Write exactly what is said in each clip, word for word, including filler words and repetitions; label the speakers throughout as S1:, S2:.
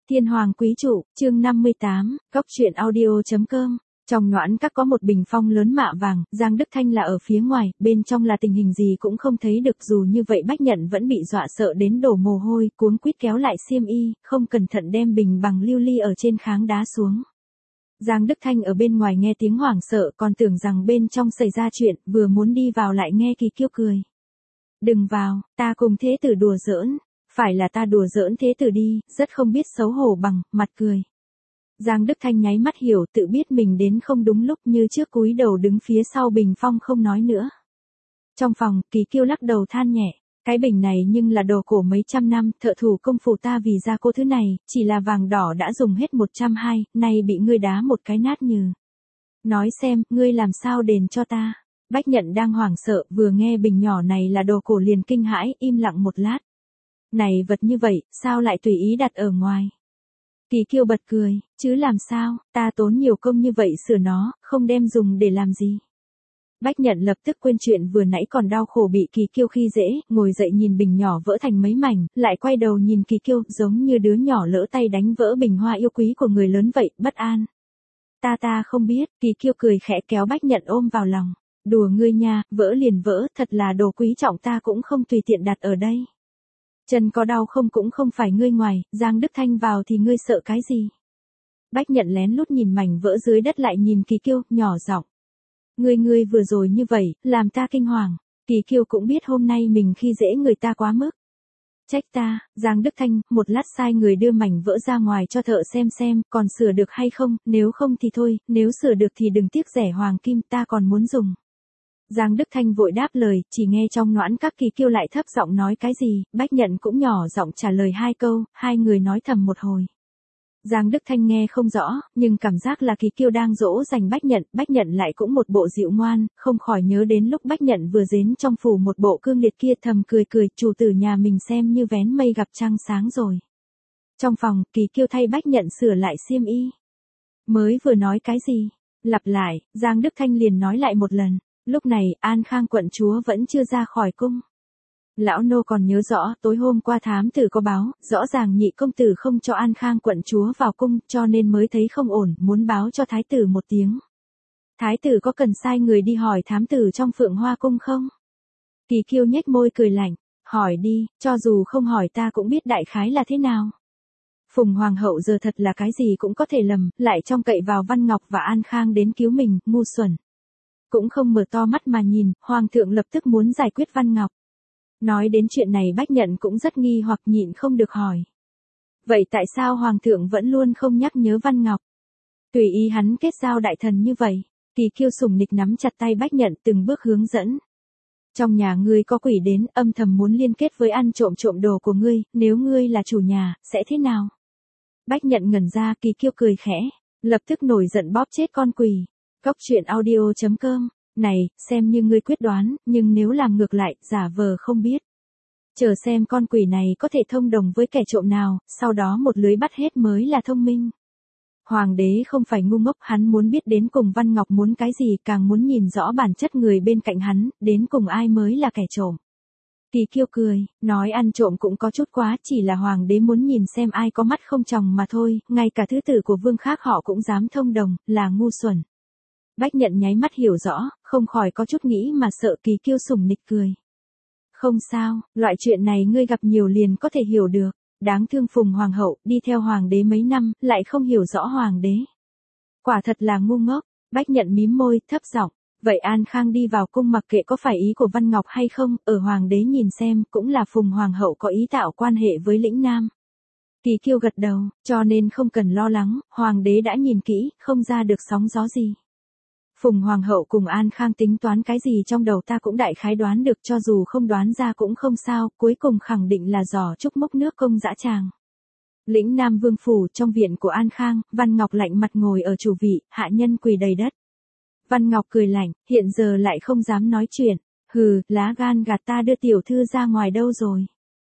S1: Thiên Hoàng Quý Trụ, chương năm mươi tám, Cóc truyện audio.com. Trong noãn các có một bình phong lớn mạ vàng, Giang Đức Thanh là ở phía ngoài, bên trong là tình hình gì cũng không thấy được, dù như vậy Bách Nhận vẫn bị dọa sợ đến đổ mồ hôi, cuống quýt kéo lại xiêm y, không cẩn thận đem bình bằng lưu ly ở trên kháng đá xuống. Giang Đức Thanh ở bên ngoài nghe tiếng hoảng sợ, còn tưởng rằng bên trong xảy ra chuyện, vừa muốn đi vào lại nghe Kỳ Kiêu cười. Đừng vào, ta cùng thế tử đùa giỡn. Phải là ta đùa giỡn thế tử đi, rất không biết xấu hổ bằng, mặt cười. Giang Đức Thanh nháy mắt hiểu, tự biết mình đến không đúng lúc, như trước cúi đầu đứng phía sau bình phong không nói nữa. Trong phòng, Kỳ Kiêu lắc đầu than nhẹ, cái bình này nhưng là đồ cổ mấy trăm năm, thợ thủ công phủ ta vì ra cô thứ này, chỉ là vàng đỏ đã dùng hết một trăm hai, nay bị ngươi đá một cái nát nhừ. Nói xem, ngươi làm sao đền cho ta? Bách Nhận đang hoảng sợ, vừa nghe bình nhỏ này là đồ cổ liền kinh hãi, im lặng một lát. Này vật như vậy, sao lại tùy ý đặt ở ngoài? Kỳ Kiêu bật cười, chứ làm sao, ta tốn nhiều công như vậy sửa nó, không đem dùng để làm gì. Bách Nhận lập tức quên chuyện vừa nãy còn đau khổ bị Kỳ Kiêu khi dễ, ngồi dậy nhìn bình nhỏ vỡ thành mấy mảnh, lại quay đầu nhìn Kỳ Kiêu, giống như đứa nhỏ lỡ tay đánh vỡ bình hoa yêu quý của người lớn vậy, bất an. Ta ta không biết, Kỳ Kiêu cười khẽ kéo Bách Nhận ôm vào lòng. Đùa ngươi nha, vỡ liền vỡ, thật là đồ quý trọng ta cũng không tùy tiện đặt ở đây. Chân có đau không cũng không phải ngươi ngoài, Giang Đức Thanh vào thì ngươi sợ cái gì? Bách Nhận lén lút nhìn mảnh vỡ dưới đất lại nhìn Kỳ Kiêu, nhỏ giọng. Ngươi ngươi vừa rồi như vậy, làm ta kinh hoàng. Kỳ Kiêu cũng biết hôm nay mình khi dễ người ta quá mức. Trách ta, Giang Đức Thanh, một lát sai người đưa mảnh vỡ ra ngoài cho thợ xem xem, còn sửa được hay không, nếu không thì thôi, nếu sửa được thì đừng tiếc rẻ hoàng kim, ta còn muốn dùng. Giang Đức Thanh vội đáp lời, chỉ nghe trong noãn các Kỳ Kiêu lại thấp giọng nói cái gì, Bách Nhận cũng nhỏ giọng trả lời hai câu, hai người nói thầm một hồi. Giang Đức Thanh nghe không rõ, nhưng cảm giác là Kỳ Kiêu đang dỗ dành Bách Nhận, Bách Nhận lại cũng một bộ dịu ngoan, không khỏi nhớ đến lúc Bách Nhận vừa đến trong phủ một bộ cương liệt kia, thầm cười cười, chủ tử nhà mình xem như vén mây gặp trăng sáng rồi. Trong phòng, Kỳ Kiêu thay Bách Nhận sửa lại xiêm y. Mới vừa nói cái gì? Lặp lại, Giang Đức Thanh liền nói lại một lần. Lúc này, An Khang quận chúa vẫn chưa ra khỏi cung. Lão nô còn nhớ rõ, tối hôm qua thám tử có báo, rõ ràng nhị công tử không cho An Khang quận chúa vào cung, cho nên mới thấy không ổn, muốn báo cho thái tử một tiếng. Thái tử có cần sai người đi hỏi thám tử trong Phượng Hoa cung không? Kỳ Kiêu nhếch môi cười lạnh, hỏi đi, cho dù không hỏi ta cũng biết đại khái là thế nào. Phùng Hoàng hậu giờ thật là cái gì cũng có thể lầm, lại trông cậy vào Văn Ngọc và An Khang đến cứu mình, ngu xuẩn. Cũng không mở to mắt mà nhìn, Hoàng thượng lập tức muốn giải quyết Văn Ngọc. Nói đến chuyện này Bách Nhận cũng rất nghi hoặc nhịn không được hỏi. Vậy tại sao Hoàng thượng vẫn luôn không nhắc nhớ Văn Ngọc? Tùy ý hắn kết giao đại thần như vậy. Kỳ Kiêu sủng nịch nắm chặt tay Bách Nhận từng bước hướng dẫn. Trong nhà ngươi có quỷ đến, âm thầm muốn liên kết với ăn trộm trộm đồ của ngươi, nếu ngươi là chủ nhà, sẽ thế nào? Bách Nhận ngẩn ra, Kỳ Kiêu cười khẽ, lập tức nổi giận bóp chết con quỷ. Cóc truyện audio.com, này, xem như ngươi quyết đoán, nhưng nếu làm ngược lại, giả vờ không biết. Chờ xem con quỷ này có thể thông đồng với kẻ trộm nào, sau đó một lưới bắt hết mới là thông minh. Hoàng đế không phải ngu ngốc, hắn muốn biết đến cùng Văn Ngọc muốn cái gì, càng muốn nhìn rõ bản chất người bên cạnh hắn, đến cùng ai mới là kẻ trộm. Kỳ Kiêu cười, nói ăn trộm cũng có chút quá, chỉ là hoàng đế muốn nhìn xem ai có mắt không tròng mà thôi, ngay cả thứ tử của vương khác họ cũng dám thông đồng, là ngu xuẩn. Bách Nhận nháy mắt hiểu rõ, không khỏi có chút nghĩ mà sợ. Kỳ Kiêu sủng nịch cười. Không sao, loại chuyện này ngươi gặp nhiều liền có thể hiểu được. Đáng thương Phùng Hoàng hậu, đi theo hoàng đế mấy năm, lại không hiểu rõ hoàng đế. Quả thật là ngu ngốc. Bách Nhận mím môi, thấp giọng. Vậy An Khang đi vào cung mặc kệ có phải ý của Văn Ngọc hay không, ở hoàng đế nhìn xem, cũng là Phùng Hoàng hậu có ý tạo quan hệ với lĩnh nam. Kỳ Kiêu gật đầu, cho nên không cần lo lắng, hoàng đế đã nhìn kỹ, không ra được sóng gió gì. Phùng Hoàng hậu cùng An Khang tính toán cái gì trong đầu ta cũng đại khái đoán được, cho dù không đoán ra cũng không sao, cuối cùng khẳng định là giò trúc mốc nước công dã tràng. Lĩnh Nam Vương phủ, trong viện của An Khang, Văn Ngọc lạnh mặt ngồi ở chủ vị, hạ nhân quỳ đầy đất. Văn Ngọc cười lạnh, hiện giờ lại không dám nói chuyện, hừ, lá gan gạt ta đưa tiểu thư ra ngoài đâu rồi.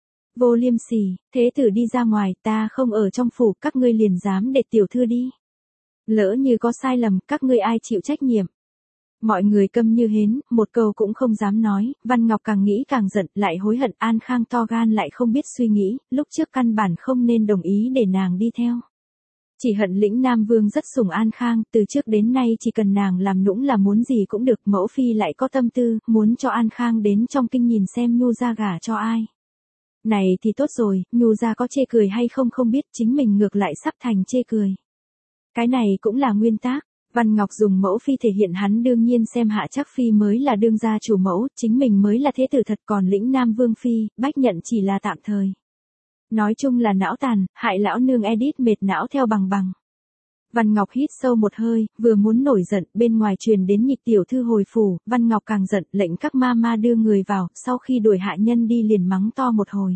S1: Vô liêm sỉ, thế tử đi ra ngoài, ta không ở trong phủ, các ngươi liền dám để tiểu thư đi. Lỡ như có sai lầm, các ngươi ai chịu trách nhiệm? Mọi người câm như hến, một câu cũng không dám nói, Văn Ngọc càng nghĩ càng giận, lại hối hận, An Khang to gan lại không biết suy nghĩ, lúc trước căn bản không nên đồng ý để nàng đi theo. Chỉ hận lĩnh Nam Vương rất sủng An Khang, từ trước đến nay chỉ cần nàng làm nũng là muốn gì cũng được, mẫu phi lại có tâm tư, muốn cho An Khang đến trong kinh nhìn xem Nhu gia gả cho ai. Này thì tốt rồi, Nhu gia có chê cười hay không không biết, chính mình ngược lại sắp thành chê cười. Cái này cũng là nguyên tắc. Văn Ngọc dùng mẫu phi thể hiện hắn đương nhiên xem Hạ Trác phi mới là đương gia chủ mẫu, chính mình mới là thế tử thật, còn lĩnh Nam Vương phi, Bách Nhận chỉ là tạm thời. Nói chung là não tàn, hại lão nương Edith mệt não theo bằng bằng. Văn Ngọc hít sâu một hơi, vừa muốn nổi giận, bên ngoài truyền đến nhịp tiểu thư hồi phủ, Văn Ngọc càng giận, lệnh các ma ma đưa người vào, sau khi đuổi hạ nhân đi liền mắng to một hồi.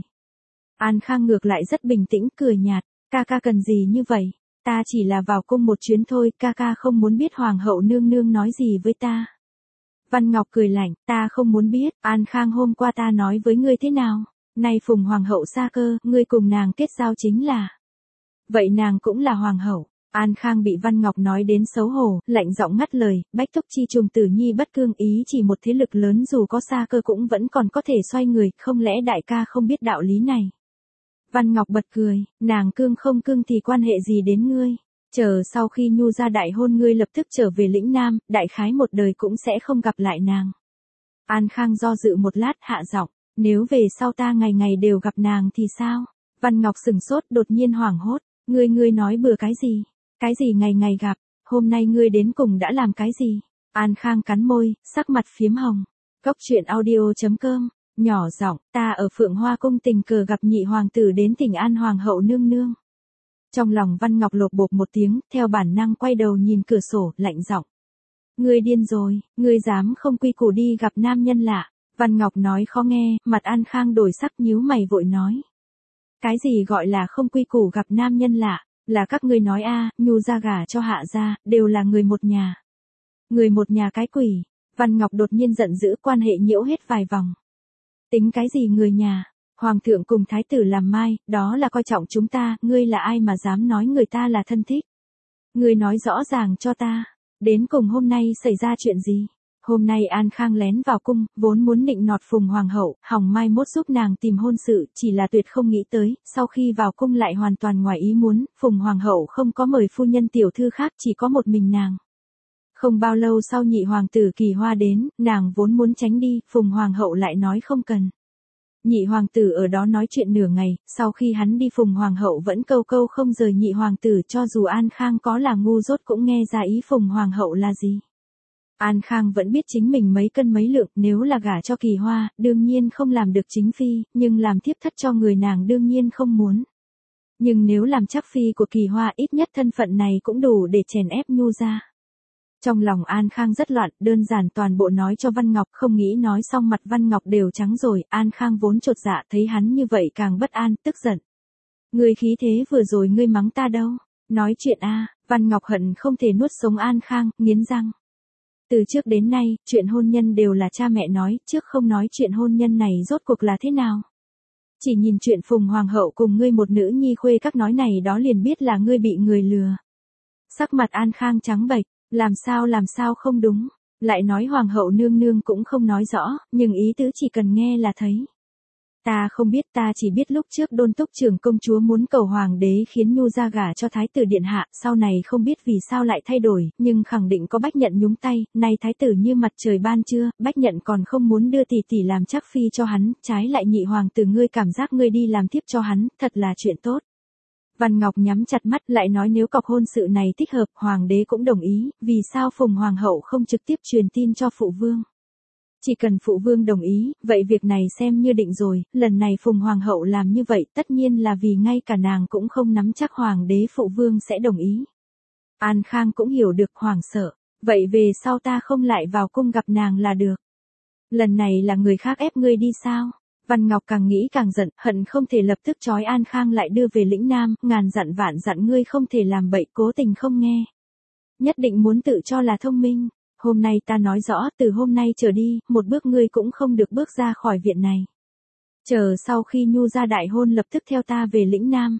S1: An Khang ngược lại rất bình tĩnh, cười nhạt, ca ca cần gì như vậy? Ta chỉ là vào cung một chuyến thôi, ca ca không muốn biết hoàng hậu nương nương nói gì với ta. Văn Ngọc cười lạnh, ta không muốn biết, An Khang hôm qua ta nói với ngươi thế nào? Nay phùng hoàng hậu xa cơ, ngươi cùng nàng kết giao chính là. Vậy nàng cũng là hoàng hậu. An Khang bị Văn Ngọc nói đến xấu hổ, lạnh giọng ngắt lời, Bách Túc chi trùng tử nhi bất cương, ý chỉ một thế lực lớn dù có xa cơ cũng vẫn còn có thể xoay người, không lẽ đại ca không biết đạo lý này? Văn Ngọc bật cười, nàng cương không cương thì quan hệ gì đến ngươi? Chờ sau khi Nhu gia đại hôn ngươi lập tức trở về lĩnh Nam, đại khái một đời cũng sẽ không gặp lại nàng. An Khang do dự một lát hạ giọng, nếu về sau ta ngày ngày đều gặp nàng thì sao? Văn Ngọc sừng sốt đột nhiên hoảng hốt, ngươi ngươi nói bừa cái gì? Cái gì ngày ngày gặp, hôm nay ngươi đến cùng đã làm cái gì? An Khang cắn môi, sắc mặt phiếm hồng. Cốc truyện audio chấm com, nhỏ giọng, ta ở Phượng Hoa cung tình cờ gặp nhị hoàng tử đến Thỉnh An hoàng hậu nương nương. Trong lòng Văn Ngọc lột bột một tiếng, theo bản năng quay đầu nhìn cửa sổ, lạnh giọng. Ngươi điên rồi, ngươi dám không quy củ đi gặp nam nhân lạ. Văn Ngọc nói khó nghe, mặt An Khang đổi sắc nhíu mày vội nói. Cái gì gọi là không quy củ gặp nam nhân lạ? Là các ngươi nói a, Nhu gia gả cho Hạ gia, đều là người một nhà. Người một nhà cái quỷ. Văn Ngọc đột nhiên giận dữ, quan hệ nhiễu hết vài vòng. Tính cái gì người nhà? Hoàng thượng cùng thái tử làm mai, đó là coi trọng chúng ta, ngươi là ai mà dám nói người ta là thân thích? Ngươi nói rõ ràng cho ta, đến cùng hôm nay xảy ra chuyện gì? Hôm nay An Khang lén vào cung, vốn muốn nịnh nọt Phùng hoàng hậu, hỏng mai mốt giúp nàng tìm hôn sự, chỉ là tuyệt không nghĩ tới, sau khi vào cung lại hoàn toàn ngoài ý muốn, Phùng hoàng hậu không có mời phu nhân tiểu thư khác, chỉ có một mình nàng. Không bao lâu sau nhị hoàng tử Kỳ Hoa đến, nàng vốn muốn tránh đi, Phùng hoàng hậu lại nói không cần. Nhị hoàng tử ở đó nói chuyện nửa ngày, sau khi hắn đi Phùng hoàng hậu vẫn câu câu không rời nhị hoàng tử, cho dù An Khang có là ngu dốt cũng nghe ra ý Phùng hoàng hậu là gì. An Khang vẫn biết chính mình mấy cân mấy lượng, nếu là gả cho Kỳ Hoa, đương nhiên không làm được chính phi, nhưng làm thiếp thất cho người nàng đương nhiên không muốn. Nhưng nếu làm chắc phi của Kỳ Hoa, ít nhất thân phận này cũng đủ để chèn ép Nhu gia. Trong lòng An Khang rất loạn, đơn giản toàn bộ nói cho Văn Ngọc, không nghĩ nói xong mặt Văn Ngọc đều trắng rồi, An Khang vốn chột dạ thấy hắn như vậy càng bất an, tức giận. Ngươi khí thế vừa rồi ngươi mắng ta đâu? Nói chuyện a, Văn Ngọc hận không thể nuốt sống An Khang, nghiến răng. Từ trước đến nay, chuyện hôn nhân đều là cha mẹ nói, trước không nói chuyện hôn nhân này rốt cuộc là thế nào. Chỉ nhìn chuyện Phùng hoàng hậu cùng ngươi một nữ nhi khuê các nói này đó liền biết là ngươi bị người lừa. Sắc mặt An Khang trắng bệch, làm sao làm sao không đúng, lại nói hoàng hậu nương nương cũng không nói rõ, nhưng ý tứ chỉ cần nghe là thấy. Ta không biết, ta chỉ biết lúc trước Đôn Túc trưởng công chúa muốn cầu hoàng đế khiến Nhu gia gả cho thái tử điện hạ, sau này không biết vì sao lại thay đổi, nhưng khẳng định có Bách Nhận nhúng tay, nay thái tử như mặt trời ban trưa, Bách Nhận còn không muốn đưa tỷ tỷ làm chắc phi cho hắn, trái lại nhị hoàng tử ngươi cảm giác ngươi đi làm tiếp cho hắn, thật là chuyện tốt. Văn Ngọc nhắm chặt mắt lại nói nếu cọc hôn sự này thích hợp, hoàng đế cũng đồng ý, vì sao Phùng hoàng hậu không trực tiếp truyền tin cho phụ vương. Chỉ cần phụ vương đồng ý, vậy việc này xem như định rồi, lần này Phùng hoàng hậu làm như vậy tất nhiên là vì ngay cả nàng cũng không nắm chắc hoàng đế phụ vương sẽ đồng ý. An Khang cũng hiểu được hoảng sợ, vậy về sau ta không lại vào cung gặp nàng là được. Lần này là người khác ép ngươi đi sao? Văn Ngọc càng nghĩ càng giận, hận không thể lập tức trói An Khang lại đưa về lĩnh Nam, ngàn dặn vạn dặn ngươi không thể làm bậy, cố tình không nghe. Nhất định muốn tự cho là thông minh. Hôm nay ta nói rõ, từ hôm nay trở đi, một bước ngươi cũng không được bước ra khỏi viện này. Chờ sau khi Nhu gia đại hôn lập tức theo ta về lĩnh Nam.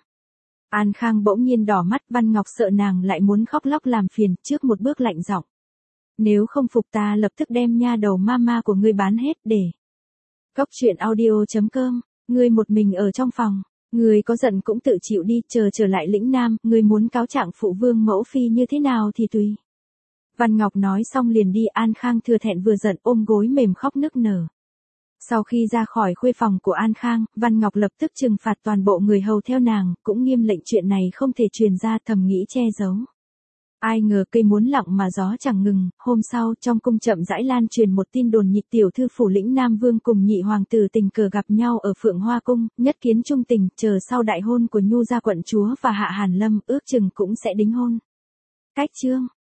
S1: An Khang bỗng nhiên đỏ mắt, Văn Ngọc sợ nàng lại muốn khóc lóc làm phiền, trước một bước lạnh giọng. Nếu không phục ta lập tức đem nha đầu mama của ngươi bán hết để. Cóc truyện audio chấm com, ngươi một mình ở trong phòng, ngươi có giận cũng tự chịu đi, chờ trở lại lĩnh Nam, ngươi muốn cáo trạng phụ vương mẫu phi như thế nào thì tùy. Văn Ngọc nói xong liền đi, An Khang thừa thẹn vừa giận ôm gối mềm khóc nức nở. Sau khi ra khỏi khuê phòng của An Khang, Văn Ngọc lập tức trừng phạt toàn bộ người hầu theo nàng, cũng nghiêm lệnh chuyện này không thể truyền ra, thầm nghĩ che giấu. Ai ngờ cây muốn lặng mà gió chẳng ngừng, hôm sau trong cung chậm rãi lan truyền một tin đồn nhị tiểu thư phủ lĩnh Nam Vương cùng nhị hoàng tử tình cờ gặp nhau ở Phượng Hoa Cung, nhất kiến trung tình, chờ sau đại hôn của Nhu gia quận chúa và Hạ Hàn Lâm ước chừng cũng sẽ đính hôn. Cách chương